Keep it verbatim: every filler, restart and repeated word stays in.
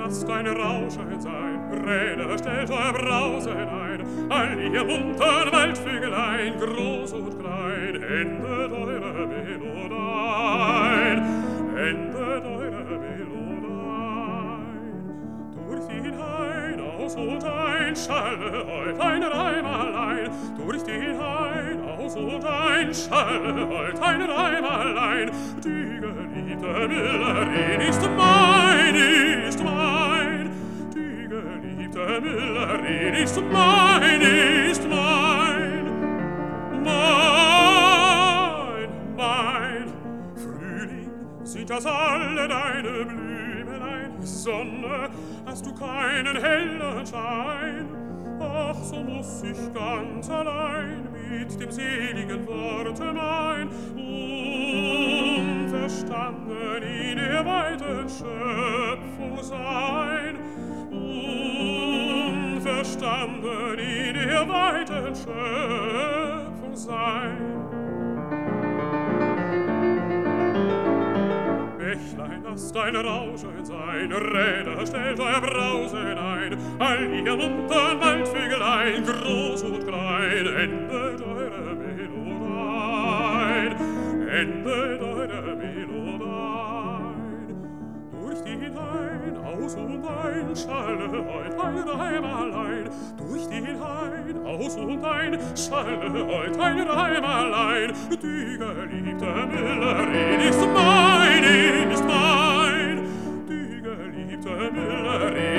lasst ein Rauschen sein, Räder stellt euer Brausen ein, all ihr muntern Waldvögelein, groß und klein, endet eure Melodein, endet eure Melodein. Durch den Hain aus und ein, schalle heut ein Reim allein, durch den Hain aus und ein, schalle heut ein Reim allein, die geliebte Müllerin ist mein, ist mein, die geliebte Müllerin ist mein, ist mein, mein, mein. Frühling, sind das alle deine Blümelein, Sonne, hast du keinen hellen Schein, ach, so muss ich ganz allein mit dem seligen Worte mein, unverstanden in der weiten Schöpfung sein, unverstanden in der weiten Schöpfung sein. Bächlein, lasst ein Rauschen sein, Räder, stellt euer Brausen ein, all ihr muntern Waldvögelein, groß und klein, endet eure Melodein, endet eure Melodein. Durch den Hain, aus und ein, schalle heut ein Reim allein, durch den Hain, aus und ein, schalle heut ein Reim allein, die geliebte Müllerin ist mein, ist mein, die geliebte Müllerin